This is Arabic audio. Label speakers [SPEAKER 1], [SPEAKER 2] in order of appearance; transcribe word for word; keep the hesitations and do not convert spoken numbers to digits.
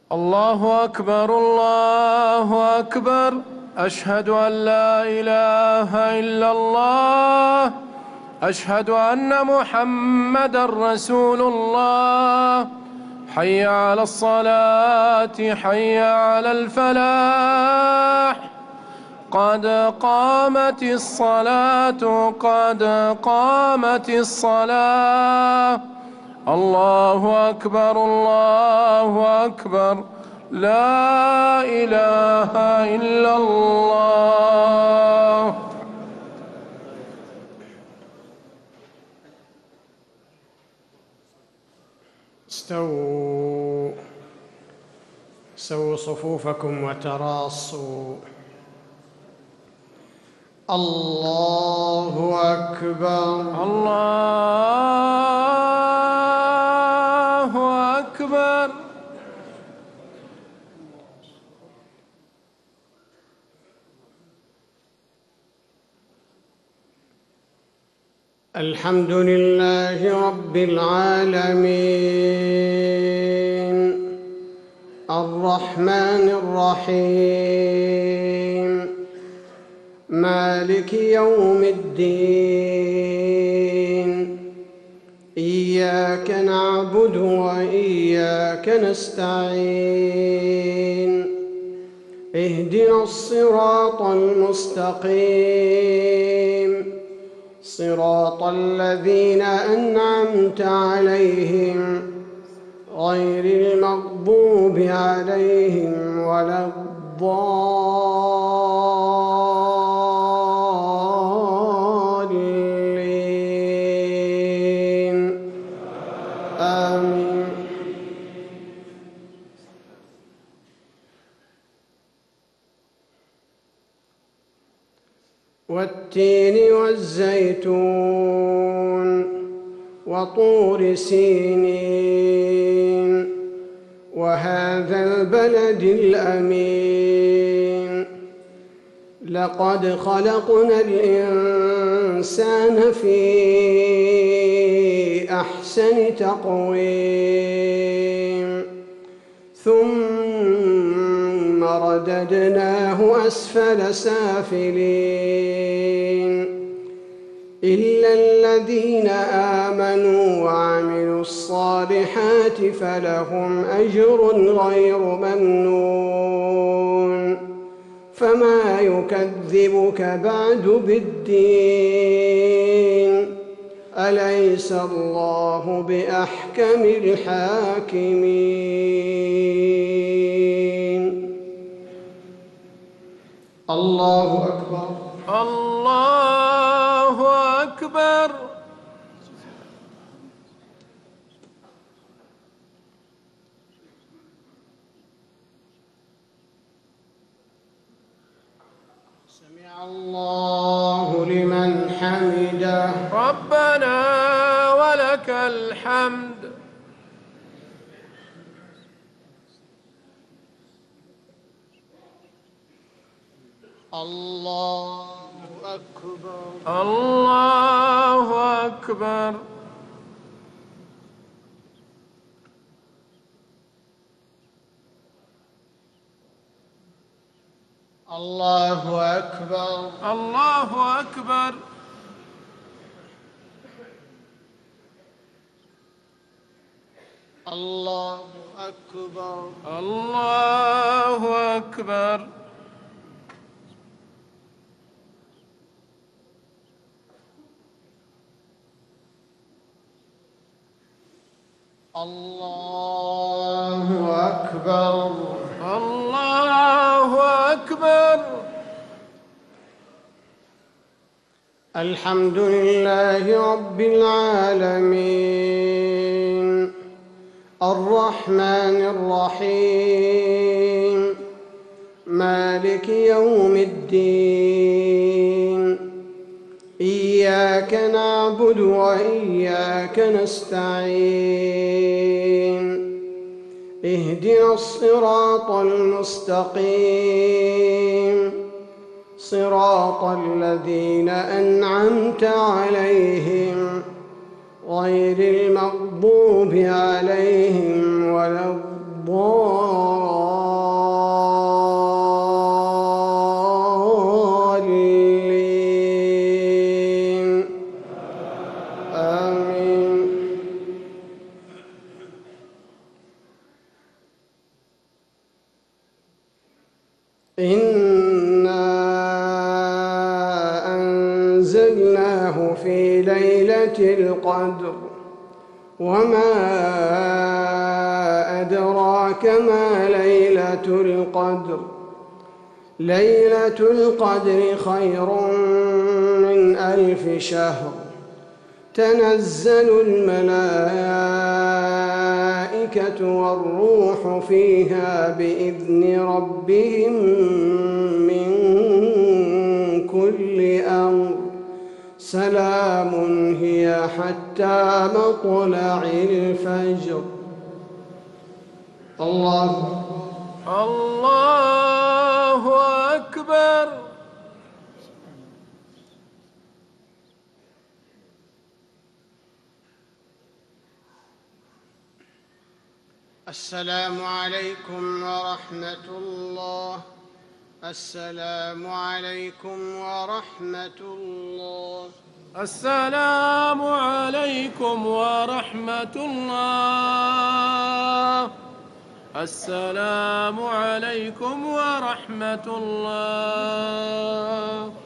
[SPEAKER 1] الله أكبر الله أكبر أشهد أن لا إله إلا الله أشهد أن محمدًا رسول الله حي على الصلاة حي على الفلاح قد قامت الصلاة قد قامت الصلاة الله أكبر الله أكبر لا إله إلا الله.
[SPEAKER 2] استووا سووا صفوفكم وتراصوا. الله أكبر
[SPEAKER 1] الله أكبر.
[SPEAKER 2] الحمد لله رب العالمين الرحمن الرحيم مالك يوم الدين إياك نعبد وإياك نستعين اهدنا الصراط المستقيم صراط الذين أنعمت عليهم غير المغضوب عليهم ولا الضالين آمين. والتين والزيتون وطور سينين وهذا البلد الأمين لقد خلقنا الإنسان في أحسن تقويم ثم رددناه أسفل سافلين إلا الذين آمنوا وعملوا الصالحات فلهم أجر غير ممنون فما يكذبك بعد بالدين أليس الله بأحكم الحاكمين. الله أكبر
[SPEAKER 1] الله أكبر.
[SPEAKER 2] سمع الله لمن حمده
[SPEAKER 1] ربنا ولك الحمد.
[SPEAKER 2] الله أكبر
[SPEAKER 1] الله أكبر.
[SPEAKER 2] الله أكبر
[SPEAKER 1] الله أكبر.
[SPEAKER 2] الله أكبر
[SPEAKER 1] الله أكبر.
[SPEAKER 2] الله أكبر
[SPEAKER 1] الله أكبر.
[SPEAKER 2] الحمد لله رب العالمين الرحمن الرحيم مالك يوم الدين إياك نعبد وإياك نستعين اهدنا الصراط المستقيم صراط الذين أنعمت عليهم غير المغضوب عليهم ولا الضالين ليلة القدر وما أدراك ما ليلة القدر ليلة القدر خير من ألف شهر تنزل الملائكة والروح فيها بإذن ربهم من كل أمر سلام هي حتى مطلع الفجر. الله
[SPEAKER 1] الله أكبر.
[SPEAKER 2] السلام عليكم ورحمة الله. السلام عليكم ورحمة الله.
[SPEAKER 1] السلام عليكم ورحمة الله. السلام عليكم ورحمة الله.